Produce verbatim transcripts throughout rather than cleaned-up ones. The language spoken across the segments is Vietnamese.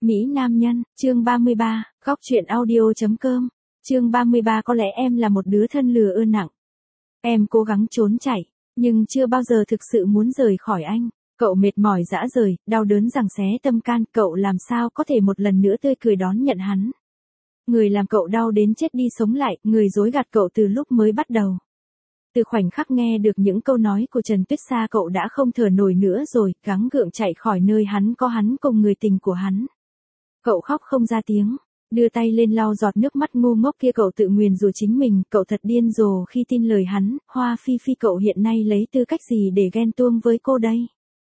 Mỹ nam nhân, chương ba mươi ba, góc chuyện audio.com. Chương ba mươi ba có lẽ em là một đứa thân lừa ưa nặng. Em cố gắng trốn chạy, nhưng chưa bao giờ thực sự muốn rời khỏi anh. Cậu mệt mỏi rã rời, đau đớn giằng xé tâm can, cậu làm sao có thể một lần nữa tươi cười đón nhận hắn. Người làm cậu đau đến chết đi sống lại, người dối gạt cậu từ lúc mới bắt đầu. Từ khoảnh khắc nghe được những câu nói của Trần Tuyết Sa, cậu đã không thở nổi nữa rồi, gắng gượng chạy khỏi nơi hắn có hắn cùng người tình của hắn. Cậu khóc không ra tiếng, đưa tay lên lau giọt nước mắt ngu ngốc kia. Cậu tự nguyền rủa chính mình, cậu thật điên rồ khi tin lời hắn. Hoa Phi Phi, cậu hiện nay lấy tư cách gì để ghen tuông với cô đây?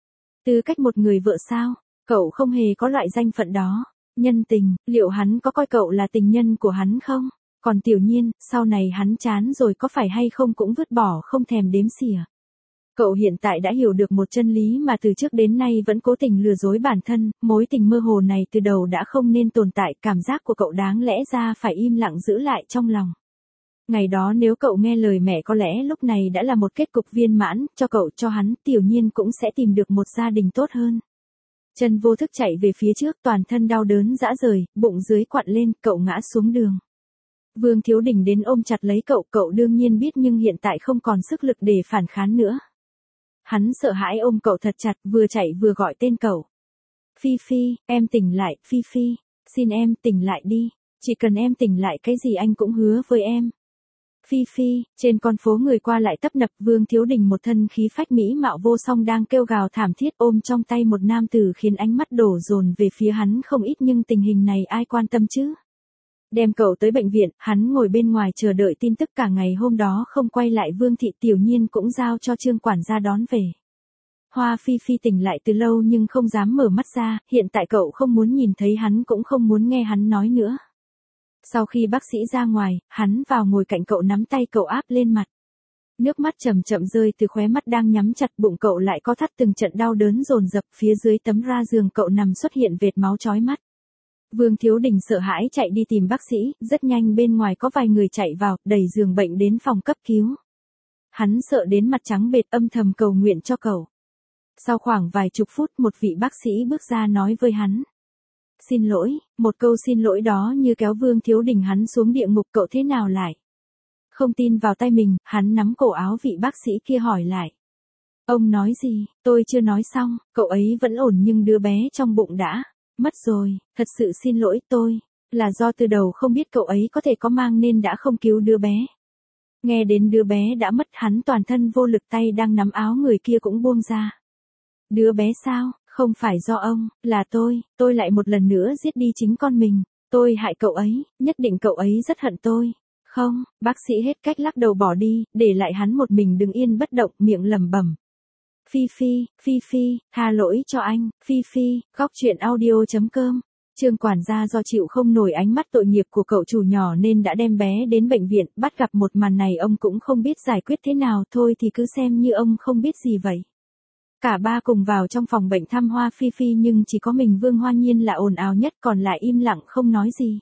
Tư cách một người vợ sao? Cậu không hề có loại danh phận đó. Nhân tình, liệu hắn có coi cậu là tình nhân của hắn không? Còn Tiểu Nhiên, sau này hắn chán rồi có phải hay không cũng vứt bỏ không thèm đếm xỉa. Cậu hiện tại đã hiểu được một chân lý mà từ trước đến nay vẫn cố tình lừa dối bản thân, mối tình mơ hồ này từ đầu đã không nên tồn tại, cảm giác của cậu đáng lẽ ra phải im lặng giữ lại trong lòng. Ngày đó nếu cậu nghe lời mẹ có lẽ lúc này đã là một kết cục viên mãn, cho cậu cho hắn, Tiểu Nhiên cũng sẽ tìm được một gia đình tốt hơn. Chân vô thức chạy về phía trước, toàn thân đau đớn rã rời, bụng dưới quặn lên, cậu ngã xuống đường. Vương Thiếu Đình đến ôm chặt lấy cậu, cậu đương nhiên biết nhưng hiện tại không còn sức lực để phản kháng nữa. Hắn sợ hãi ôm cậu thật chặt, vừa chạy vừa gọi tên cậu. Phi Phi, em tỉnh lại, Phi Phi, xin em tỉnh lại đi, chỉ cần em tỉnh lại cái gì anh cũng hứa với em. Phi Phi, trên con phố người qua lại tấp nập, Vương Thiếu Đình một thân khí phách mỹ mạo vô song đang kêu gào thảm thiết ôm trong tay một nam tử khiến ánh mắt đổ dồn về phía hắn không ít, nhưng tình hình này ai quan tâm chứ? Đem cậu tới bệnh viện, hắn ngồi bên ngoài chờ đợi tin tức. Cả ngày hôm đó không quay lại Vương thị, Tiểu Nhiên cũng giao cho Trương quản gia đón về. Hoa Phi Phi tỉnh lại từ lâu nhưng không dám mở mắt ra, hiện tại cậu không muốn nhìn thấy hắn cũng không muốn nghe hắn nói nữa. Sau khi bác sĩ ra ngoài, hắn vào ngồi cạnh cậu, nắm tay cậu áp lên mặt. Nước mắt chậm chậm rơi từ khóe mắt đang nhắm chặt, bụng cậu lại có thắt từng trận đau đớn dồn dập. Phía dưới tấm ra giường cậu nằm xuất hiện vệt máu chói mắt. Vương Thiếu Đình sợ hãi chạy đi tìm bác sĩ, rất nhanh bên ngoài có vài người chạy vào, đẩy giường bệnh đến phòng cấp cứu. Hắn sợ đến mặt trắng bệch, âm thầm cầu nguyện cho cậu. Sau khoảng vài chục phút, một vị bác sĩ bước ra nói với hắn. Xin lỗi, một câu xin lỗi đó như kéo Vương Thiếu Đình hắn xuống địa ngục. Cậu thế nào lại? Không tin vào tay mình, hắn nắm cổ áo vị bác sĩ kia hỏi lại. Ông nói gì? Tôi chưa nói xong, cậu ấy vẫn ổn nhưng đứa bé trong bụng đã mất rồi, thật sự xin lỗi tôi, là do từ đầu không biết cậu ấy có thể có mang nên đã không cứu đứa bé. Nghe đến đứa bé đã mất, hắn toàn thân vô lực, tay đang nắm áo người kia cũng buông ra. Đứa bé sao? Không phải do ông, là tôi, tôi lại một lần nữa giết đi chính con mình, tôi hại cậu ấy, nhất định cậu ấy rất hận tôi. Không, bác sĩ hết cách lắc đầu bỏ đi, để lại hắn một mình đứng yên bất động, miệng lẩm bẩm. Phi Phi, Phi Phi, tha lỗi cho anh, Phi Phi, góc chuyện audio.com. Trương quản gia do chịu không nổi ánh mắt tội nghiệp của cậu chủ nhỏ nên đã đem bé đến bệnh viện. Bắt gặp một màn này ông cũng không biết giải quyết thế nào, thôi thì cứ xem như ông không biết gì vậy. Cả ba cùng vào trong phòng bệnh thăm Hoa Phi Phi nhưng chỉ có mình Vương Hoa Nhiên là ồn ào nhất, còn lại im lặng không nói gì.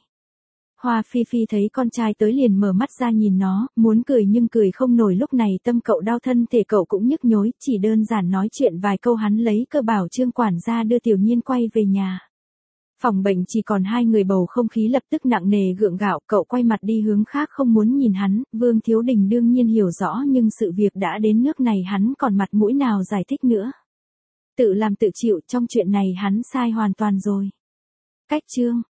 Hoa Phi Phi thấy con trai tới liền mở mắt ra nhìn nó, muốn cười nhưng cười không nổi. Lúc này tâm cậu đau, thân thể cậu cũng nhức nhối, chỉ đơn giản nói chuyện vài câu hắn lấy cơ bảo Trương quản gia đưa Tiểu Nhiên quay về nhà. Phòng bệnh chỉ còn hai người, bầu không khí lập tức nặng nề gượng gạo. Cậu quay mặt đi hướng khác không muốn nhìn hắn. Vương Thiếu Đình đương nhiên hiểu rõ nhưng sự việc đã đến nước này hắn còn mặt mũi nào giải thích nữa. Tự làm tự chịu, trong chuyện này hắn sai hoàn toàn rồi. Cách chương